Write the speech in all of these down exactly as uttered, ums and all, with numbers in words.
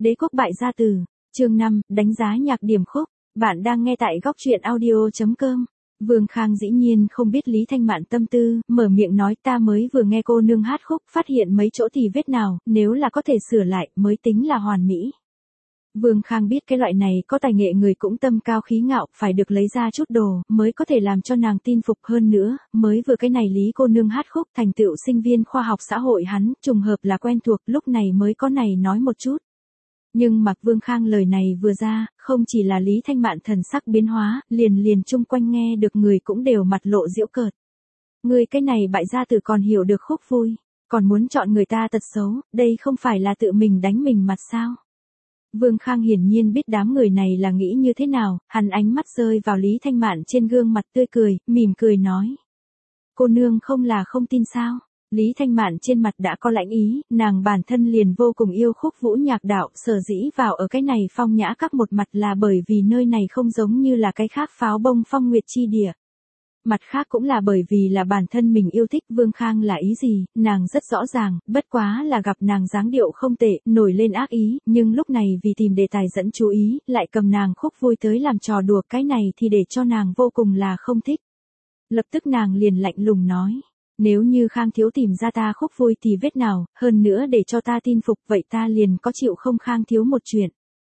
Đế quốc bại gia tử, chương năm, đánh giá nhạc điểm khúc. Bạn đang nghe tại góc truyện audio chấm com. Vương Khang dĩ nhiên không biết Lý Thanh Mạn tâm tư, mở miệng nói ta mới vừa nghe cô nương hát khúc, phát hiện mấy chỗ thì vết nào, nếu là có thể sửa lại, mới tính là hoàn mỹ. Vương Khang biết cái loại này có tài nghệ người cũng tâm cao khí ngạo, phải được lấy ra chút đồ, mới có thể làm cho nàng tin phục hơn nữa, mới vừa cái này Lý cô nương hát khúc thành tựu sinh viên khoa học xã hội hắn, trùng hợp là quen thuộc, lúc này mới có này nói một chút. Nhưng mặc Vương Khang lời này vừa ra, không chỉ là Lý Thanh Mạn thần sắc biến hóa, liền liền chung quanh nghe được người cũng đều mặt lộ giễu cợt. Người cái này bại gia tử còn hiểu được khúc vui, còn muốn chọn người ta tật xấu, đây không phải là tự mình đánh mình mặt sao? Vương Khang hiển nhiên biết đám người này là nghĩ như thế nào, hắn ánh mắt rơi vào Lý Thanh Mạn trên gương mặt tươi cười, mỉm cười nói. Cô nương không là không tin sao? Lý Thanh Mạn trên mặt đã có lãnh ý, nàng bản thân liền vô cùng yêu khúc vũ nhạc đạo, sở dĩ vào ở cái này phong nhã các một mặt là bởi vì nơi này không giống như là cái khác pháo bông phong nguyệt chi địa. Mặt khác cũng là bởi vì là bản thân mình yêu thích Vương Khang là ý gì, nàng rất rõ ràng, bất quá là gặp nàng dáng điệu không tệ, nổi lên ác ý, nhưng lúc này vì tìm đề tài dẫn chú ý, lại cầm nàng khúc vui tới làm trò đùa, cái này thì để cho nàng vô cùng là không thích. Lập tức nàng liền lạnh lùng nói. Nếu như Khang thiếu tìm ra ta khúc vui thì vết nào, hơn nữa để cho ta tin phục vậy ta liền có chịu không Khang thiếu một chuyện.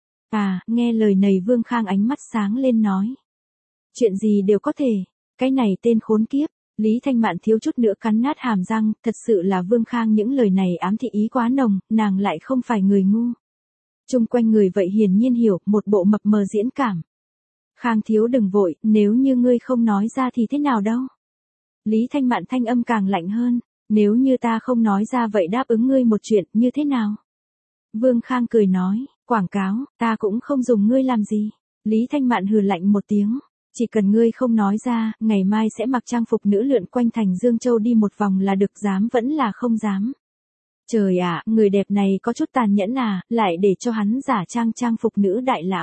À, nghe lời này Vương Khang ánh mắt sáng lên nói. Chuyện gì đều có thể, cái này tên khốn kiếp, Lý Thanh Mạn thiếu chút nữa cắn nát hàm răng, thật sự là Vương Khang những lời này ám thị ý quá nồng, nàng lại không phải người ngu. Chung quanh người vậy hiển nhiên hiểu, một bộ mập mờ diễn cảm. Khang thiếu đừng vội, nếu như ngươi không nói ra thì thế nào đâu. Lý Thanh Mạn thanh âm càng lạnh hơn, nếu như ta không nói ra vậy đáp ứng ngươi một chuyện, như thế nào? Vương Khang cười nói, quảng cáo, ta cũng không dùng ngươi làm gì. Lý Thanh Mạn hừ lạnh một tiếng, chỉ cần ngươi không nói ra, ngày mai sẽ mặc trang phục nữ lượn quanh thành Dương Châu đi một vòng là được, dám vẫn là không dám. Trời ạ, người đẹp này có chút tàn nhẫn à, lại để cho hắn giả trang trang phục nữ đại lão.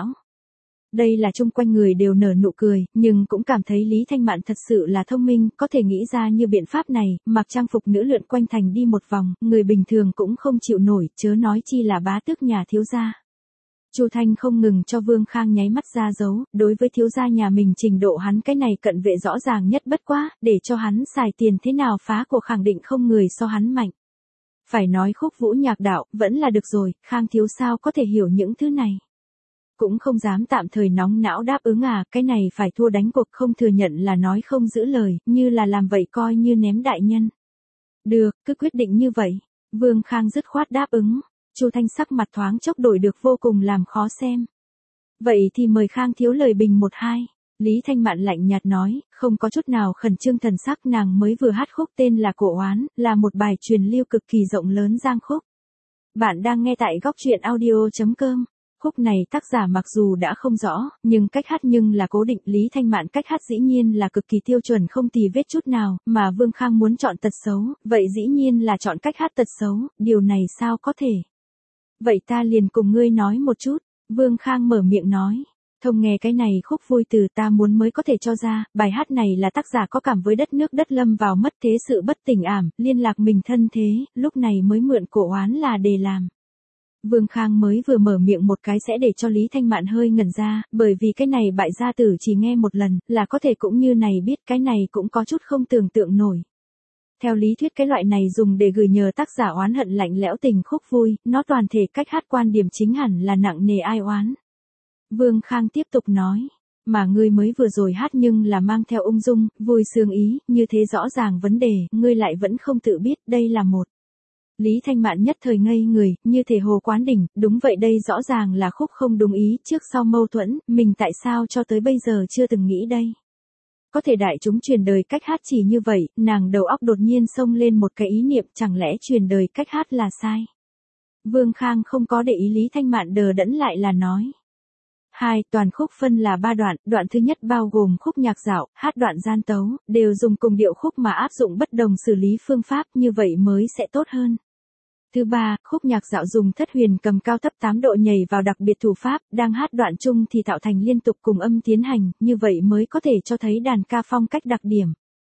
Đây là chung quanh người đều nở nụ cười, nhưng cũng cảm thấy Lý Thanh Mạn thật sự là thông minh, có thể nghĩ ra như biện pháp này, mặc trang phục nữ lượn quanh thành đi một vòng, người bình thường cũng không chịu nổi, chớ nói chi là bá tước nhà thiếu gia. Chu Thanh không ngừng cho Vương Khang nháy mắt ra dấu, đối với thiếu gia nhà mình trình độ hắn cái này cận vệ rõ ràng nhất bất quá, để cho hắn xài tiền thế nào phá của khẳng định không người so hắn mạnh. Phải nói khúc vũ nhạc đạo, vẫn là được rồi, Khang thiếu sao có thể hiểu những thứ này. Cũng không dám tạm thời nóng não đáp ứng à, cái này phải thua đánh cuộc, không thừa nhận là nói không giữ lời, như là làm vậy coi như ném đại nhân. Được, cứ quyết định như vậy. Vương Khang dứt khoát đáp ứng. Chu Thanh sắc mặt thoáng chốc đổi được vô cùng làm khó xem. Vậy thì mời Khang thiếu lời bình một hai. Lý Thanh Mạn lạnh nhạt nói, không có chút nào khẩn trương thần sắc, nàng mới vừa hát khúc tên là Cổ Oán, là một bài truyền lưu cực kỳ rộng lớn giang khúc. Bạn đang nghe tại góc truyện audio chấm com. Khúc này tác giả mặc dù đã không rõ, nhưng cách hát nhưng là cố định. Lý Thanh Mạn cách hát dĩ nhiên là cực kỳ tiêu chuẩn không tì vết chút nào, mà Vương Khang muốn chọn tật xấu, vậy dĩ nhiên là chọn cách hát tật xấu, điều này sao có thể. Vậy ta liền cùng ngươi nói một chút, Vương Khang mở miệng nói. Thông nghe cái này khúc vui từ ta muốn mới có thể cho ra, bài hát này là tác giả có cảm với đất nước đất lâm vào mất thế sự bất tỉnh ảm, liên lạc mình thân thế, lúc này mới mượn Cổ Oán là để làm. Vương Khang mới vừa mở miệng một cái sẽ để cho Lý Thanh Mạn hơi ngẩn ra, bởi vì cái này bại gia tử chỉ nghe một lần, là có thể cũng như này biết, cái này cũng có chút không tưởng tượng nổi. Theo lý thuyết cái loại này dùng để gửi nhờ tác giả oán hận lạnh lẽo tình khúc vui, nó toàn thể cách hát quan điểm chính hẳn là nặng nề ai oán. Vương Khang tiếp tục nói, mà ngươi mới vừa rồi hát nhưng là mang theo ung dung, vui sướng ý, như thế rõ ràng vấn đề, ngươi lại vẫn không tự biết, đây là một. Lý Thanh Mạn nhất thời ngây người, như thể hồ quán đỉnh, đúng vậy đây rõ ràng là khúc không đúng ý, trước sau mâu thuẫn, mình tại sao cho tới bây giờ chưa từng nghĩ đây. Có thể đại chúng truyền đời cách hát chỉ như vậy, nàng đầu óc đột nhiên xông lên một cái ý niệm, chẳng lẽ truyền đời cách hát là sai. Vương Khang không có để ý Lý Thanh Mạn đờ đẫn lại là nói. Hai, toàn khúc phân là ba đoạn, đoạn thứ nhất bao gồm khúc nhạc dạo, hát đoạn gian tấu, đều dùng cùng điệu khúc mà áp dụng bất đồng xử lý phương pháp, như vậy mới sẽ tốt hơn. Thứ ba, khúc nhạc dạo dùng thất huyền cầm cao thấp tám độ nhảy vào đặc biệt thủ pháp, đang hát đoạn chung thì tạo thành liên tục cùng âm tiến hành, như vậy mới có thể cho thấy đàn ca phong cách đặc điểm.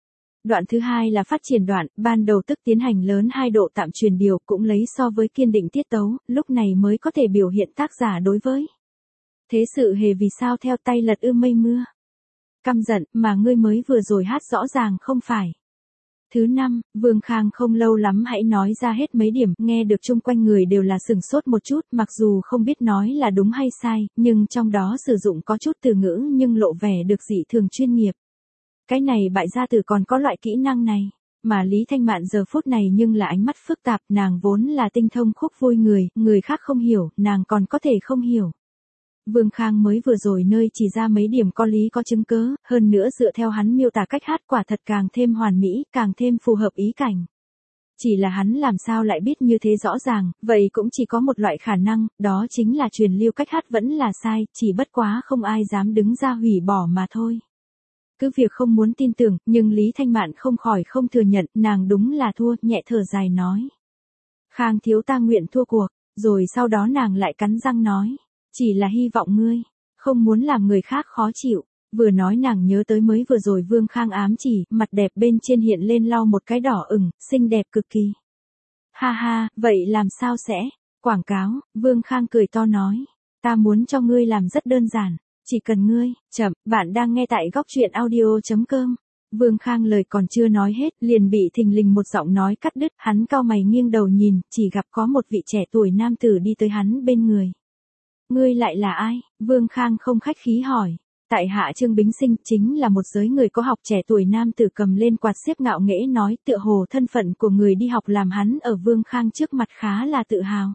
Đoạn thứ hai là phát triển đoạn, ban đầu tức tiến hành lớn hai độ tạm truyền điều cũng lấy so với kiên định tiết tấu, lúc này mới có thể biểu hiện tác giả đối với. Thế sự hề vì sao theo tay lật ư mây mưa. Căm giận mà ngươi mới vừa rồi hát rõ ràng không phải. Thứ năm, Vương Khang không lâu lắm hãy nói ra hết mấy điểm, nghe được chung quanh người đều là sừng sốt một chút, mặc dù không biết nói là đúng hay sai, nhưng trong đó sử dụng có chút từ ngữ nhưng lộ vẻ được dị thường chuyên nghiệp. Cái này bại gia tử còn có loại kỹ năng này, mà Lý Thanh Mạn giờ phút này nhưng là ánh mắt phức tạp, nàng vốn là tinh thông khúc vui người, người khác không hiểu, nàng còn có thể không hiểu. Vương Khang mới vừa rồi nơi chỉ ra mấy điểm có lý có chứng cớ, hơn nữa dựa theo hắn miêu tả cách hát quả thật càng thêm hoàn mỹ, càng thêm phù hợp ý cảnh. Chỉ là hắn làm sao lại biết như thế rõ ràng, vậy cũng chỉ có một loại khả năng, đó chính là truyền lưu cách hát vẫn là sai, chỉ bất quá không ai dám đứng ra hủy bỏ mà thôi. Cứ việc không muốn tin tưởng, nhưng Lý Thanh Mạn không khỏi không thừa nhận, nàng đúng là thua, nhẹ thở dài nói. Khang thiếu ta nguyện thua cuộc, rồi sau đó nàng lại cắn răng nói. Chỉ là hy vọng ngươi, không muốn làm người khác khó chịu. Vừa nói nàng nhớ tới mới vừa rồi Vương Khang ám chỉ, mặt đẹp bên trên hiện lên lau một cái đỏ ửng, xinh đẹp cực kỳ. Ha ha, vậy làm sao sẽ? Quảng cáo, Vương Khang cười to nói. Ta muốn cho ngươi làm rất đơn giản. Chỉ cần ngươi, chậm, bạn đang nghe tại góc truyện audio chấm com. Vương Khang lời còn chưa nói hết, liền bị thình lình một giọng nói cắt đứt, hắn cau mày nghiêng đầu nhìn, chỉ gặp có một vị trẻ tuổi nam tử đi tới hắn bên người. Ngươi lại là ai? Vương Khang không khách khí hỏi. Tại hạ Trương Bính Sinh, chính là một giới người có học trẻ tuổi nam tử cầm lên quạt xếp ngạo nghễ nói, tựa hồ thân phận của người đi học làm hắn ở Vương Khang trước mặt khá là tự hào.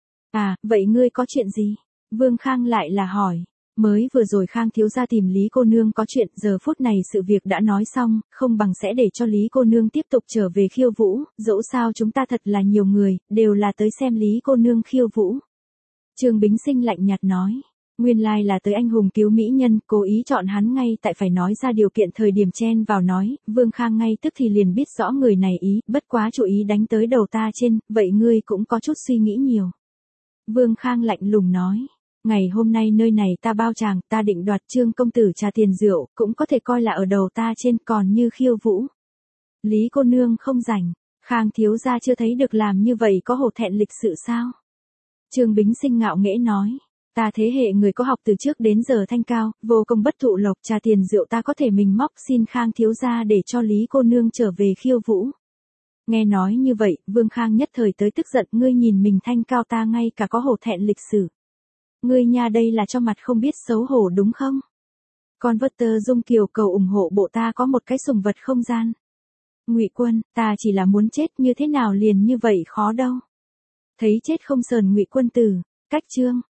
À, vậy ngươi có chuyện gì? Vương Khang lại là hỏi. Mới vừa rồi Khang thiếu gia tìm Lý cô nương có chuyện, giờ phút này sự việc đã nói xong, không bằng sẽ để cho Lý cô nương tiếp tục trở về khiêu vũ, dẫu sao chúng ta thật là nhiều người, đều là tới xem Lý cô nương khiêu vũ. Trương Bính Sinh lạnh nhạt nói, nguyên lai là tới anh hùng cứu mỹ nhân, cố ý chọn hắn ngay tại phải nói ra điều kiện thời điểm chen vào nói, Vương Khang ngay tức thì liền biết rõ người này ý, bất quá chú ý đánh tới đầu ta trên, vậy ngươi cũng có chút suy nghĩ nhiều. Vương Khang lạnh lùng nói, ngày hôm nay nơi này ta bao chàng, ta định đoạt Trương công tử trà tiền rượu, cũng có thể coi là ở đầu ta trên, còn như khiêu vũ. Lý cô nương không rảnh, Khang thiếu gia chưa thấy được làm như vậy có hổ thẹn lịch sự sao? Trương Bính Sinh ngạo nghễ nói, ta thế hệ người có học từ trước đến giờ thanh cao, vô công bất thụ lộc, trà tiền rượu ta có thể mình móc xin Khang thiếu gia để cho Lý cô nương trở về khiêu vũ. Nghe nói như vậy, Vương Khang nhất thời tới tức giận, ngươi nhìn mình thanh cao ta ngay cả có hổ thẹn lịch sử. Ngươi nha đây là cho mặt không biết xấu hổ đúng không? Con vất tơ Dung Kiều cầu ủng hộ bộ ta có một cái sùng vật không gian. Ngụy Quân, ta chỉ là muốn chết như thế nào liền như vậy khó đâu. Thấy chết không sờn Ngụy Quân tử, cách chương.